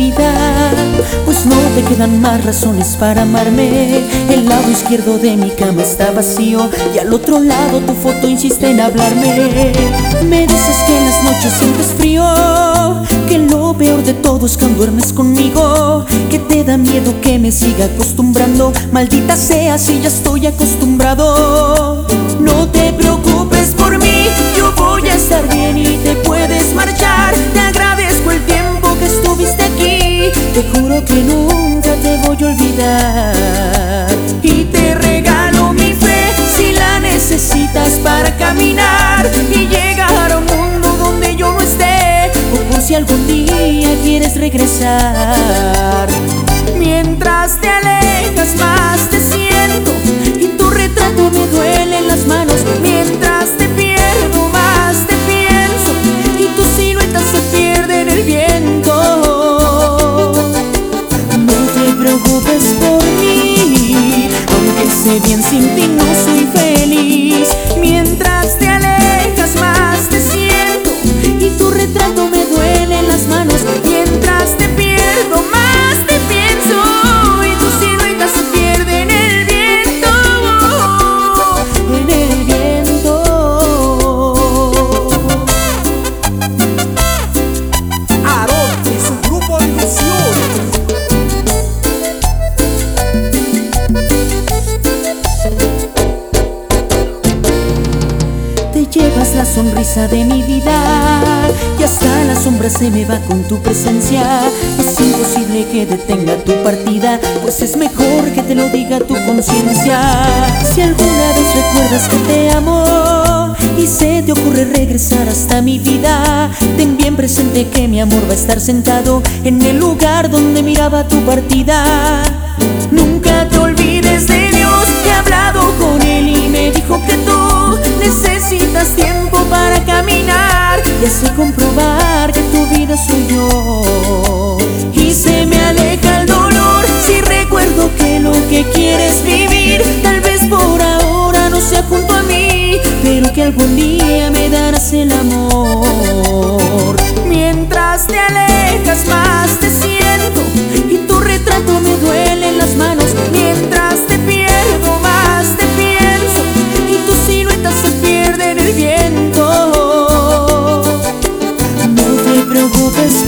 vida, pues no te quedan más razones para amarme. El lado izquierdo de mi cama está vacío y al otro lado tu foto insiste en hablarme. Me dices que en las noches sientes frío, que lo peor de todo es cuando duermes conmigo, que te da miedo que me siga acostumbrando. Maldita sea si ya estoy acostumbrado. No te preocupes por mí, yo voy a estar bien y te puedes marchar. Te agradezco el tiempo que estuviste aquí, te juro que nunca te voy a olvidar. Y te regalo mi fe si la necesitas para caminar y llegar a un mundo donde yo no esté, o por si algún día quieres regresar. Mientras te alejas más te siento y tu retrato me duele en las manos. Mientras te pierdo más te pienso y tu silueta se pierde en el viento. No te preocupes por mí, aunque sé bien sin ti no soy feliz. Mientras te alejas más te siento y tu retrato me duele en las manos. Mientras te pierdo más te pienso y tu silueta se pierde en el viento. En el viento. Aarón y su grupo de ilusión. Te llevas la sonrisa de mi vida y hasta la sombra se me va con tu presencia. Es imposible que detenga tu partida, pues es mejor que te lo diga tu conciencia. Si alguna vez recuerdas que te amo y se te ocurre regresar hasta mi vida, ten bien presente que mi amor va a estar sentado en el lugar donde miraba tu partida. Nunca te olvides de Dios, he hablado con Él y me dijo que tú necesitas tiempo para caminar y así comprobar que tu vida soy yo. Y se me aleja el dolor si recuerdo que lo que quieres vivir tal vez por ahora no sea junto a mí, pero que algún día me darás el amor. Mientras te alejas más te siento y tu retrato me duele en las manos. Mientras te pierdo más te pienso y tu silueta se pierde en el viento. No te preocupes